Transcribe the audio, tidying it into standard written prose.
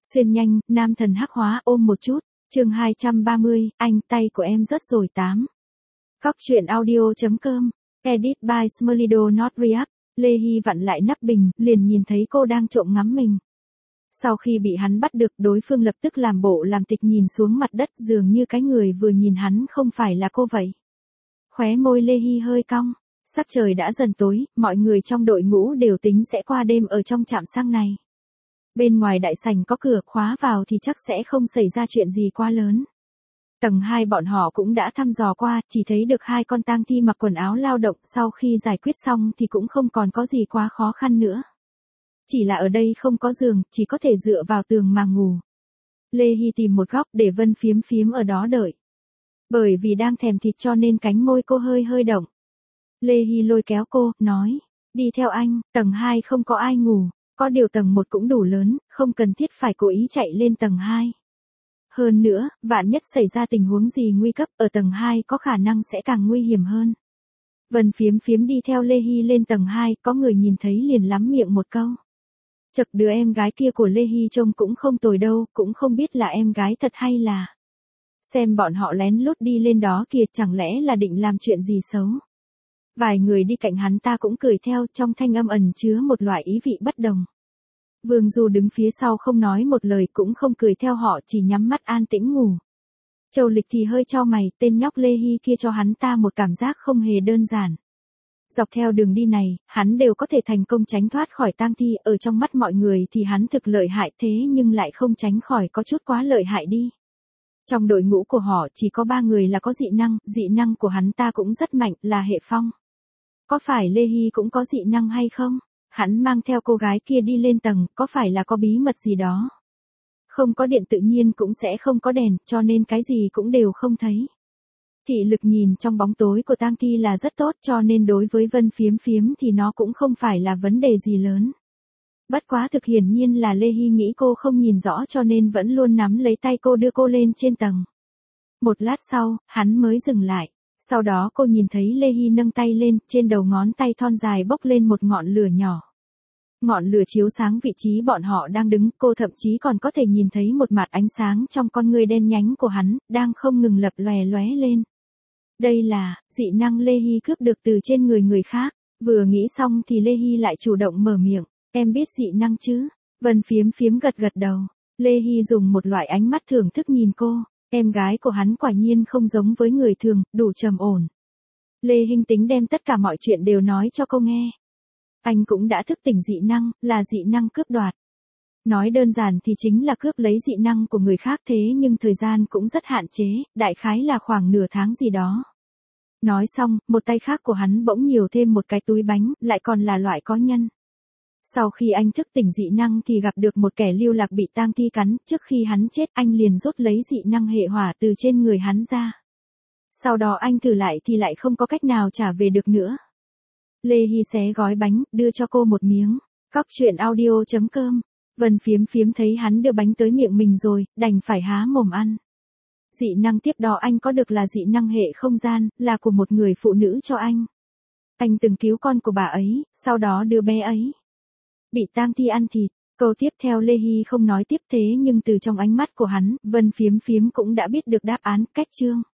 Xuyên nhanh, nam thần hắc hóa ôm một chút. Chương 230, anh tay của em rớt rồi 8. Cóc truyện audio.com. Edit by Smelido Not React. Lê Hy vặn lại nắp bình, liền nhìn thấy cô đang trộm ngắm mình. Sau khi bị hắn bắt được, đối phương lập tức làm bộ làm tịch nhìn xuống mặt đất, dường như cái người vừa nhìn hắn không phải là cô vậy. Khóe môi Lê Hy hơi cong. Sắc trời đã dần tối, mọi người trong đội ngũ đều tính sẽ qua đêm ở trong trạm xăng này. Bên ngoài đại sảnh có cửa, khóa vào thì chắc sẽ không xảy ra chuyện gì quá lớn. Tầng 2 bọn họ cũng đã thăm dò qua, chỉ thấy được 2 con tang thi mặc quần áo lao động, sau khi giải quyết xong thì cũng không còn có gì quá khó khăn nữa. Chỉ là ở đây không có giường, chỉ có thể dựa vào tường mà ngủ. Lê Hy tìm một góc để Vân Phiếm Phiếm ở đó đợi. Bởi vì đang thèm thịt cho nên cánh môi cô hơi hơi động. Lê Hy lôi kéo cô, nói, đi theo anh, tầng 2 không có ai ngủ, có điều tầng 1 cũng đủ lớn, không cần thiết phải cố ý chạy lên tầng 2. Hơn nữa, vạn nhất xảy ra tình huống gì nguy cấp, ở tầng 2 có khả năng sẽ càng nguy hiểm hơn. Vân Phiếm Phiếm đi theo Lê Hy lên tầng 2, có người nhìn thấy liền lắm miệng một câu. Chật, đứa em gái kia của Lê Hy trông cũng không tồi đâu, cũng không biết là em gái thật hay là. Xem bọn họ lén lút đi lên đó kìa, chẳng lẽ là định làm chuyện gì xấu. Vài người đi cạnh hắn ta cũng cười theo, trong thanh âm ẩn chứa một loại ý vị bất đồng. Vương Du đứng phía sau không nói một lời, cũng không cười theo họ, chỉ nhắm mắt an tĩnh ngủ. Châu Lịch thì hơi chau mày, tên nhóc Lê Hy kia cho hắn ta một cảm giác không hề đơn giản. Dọc theo đường đi này, hắn đều có thể thành công tránh thoát khỏi tang thi, ở trong mắt mọi người thì hắn thực lợi hại, thế nhưng lại không tránh khỏi có chút quá lợi hại đi. Trong đội ngũ của họ chỉ có 3 người là có dị năng của hắn ta cũng rất mạnh, là hệ phong. Có phải Lê Hy cũng có dị năng hay không? Hắn mang theo cô gái kia đi lên tầng, có phải là có bí mật gì đó? Không có điện tự nhiên cũng sẽ không có đèn, cho nên cái gì cũng đều không thấy. Thị lực nhìn trong bóng tối của tang thi là rất tốt, cho nên đối với Vân Phiếm Phiếm thì nó cũng không phải là vấn đề gì lớn. Bất quá thực hiển nhiên là Lê Hy nghĩ cô không nhìn rõ cho nên vẫn luôn nắm lấy tay cô đưa cô lên trên tầng. Một lát sau, hắn mới dừng lại. Sau đó cô nhìn thấy Lê Hy nâng tay lên, trên đầu ngón tay thon dài bốc lên một ngọn lửa nhỏ. Ngọn lửa chiếu sáng vị trí bọn họ đang đứng, cô thậm chí còn có thể nhìn thấy một mạt ánh sáng trong con ngươi đen nhánh của hắn, đang không ngừng lập lòe lóe lên. Đây là dị năng Lê Hy cướp được từ trên người người khác. Vừa nghĩ xong thì Lê Hy lại chủ động mở miệng, em biết dị năng chứ? Vân Phiếm Phiếm gật gật đầu. Lê Hy dùng một loại ánh mắt thưởng thức nhìn cô. Em gái của hắn quả nhiên không giống với người thường, đủ trầm ổn. Lê Hinh tính đem tất cả mọi chuyện đều nói cho cô nghe. Anh cũng đã thức tỉnh dị năng, là dị năng cướp đoạt. Nói đơn giản thì chính là cướp lấy dị năng của người khác, thế nhưng thời gian cũng rất hạn chế, đại khái là khoảng nửa tháng gì đó. Nói xong, một tay khác của hắn bỗng nhiều thêm một cái túi bánh, lại còn là loại có nhân. Sau khi anh thức tỉnh dị năng thì gặp được một kẻ lưu lạc bị tang thi cắn, trước khi hắn chết anh liền rút lấy dị năng hệ hỏa từ trên người hắn ra. Sau đó anh thử lại thì lại không có cách nào trả về được nữa. Lê Hy xé gói bánh, đưa cho cô một miếng. Cóc truyện audio.com. Vân Phiếm Phiếm thấy hắn đưa bánh tới miệng mình rồi, đành phải há mồm ăn. Dị năng tiếp đó anh có được là dị năng hệ không gian, là của một người phụ nữ cho anh. Anh từng cứu con của bà ấy, sau đó đưa bé ấy bị tang thi ăn thịt. Câu tiếp theo Lê Hy không nói tiếp, thế nhưng từ trong ánh mắt của hắn, Vân Phiếm Phiếm cũng đã biết được đáp án. Cách chương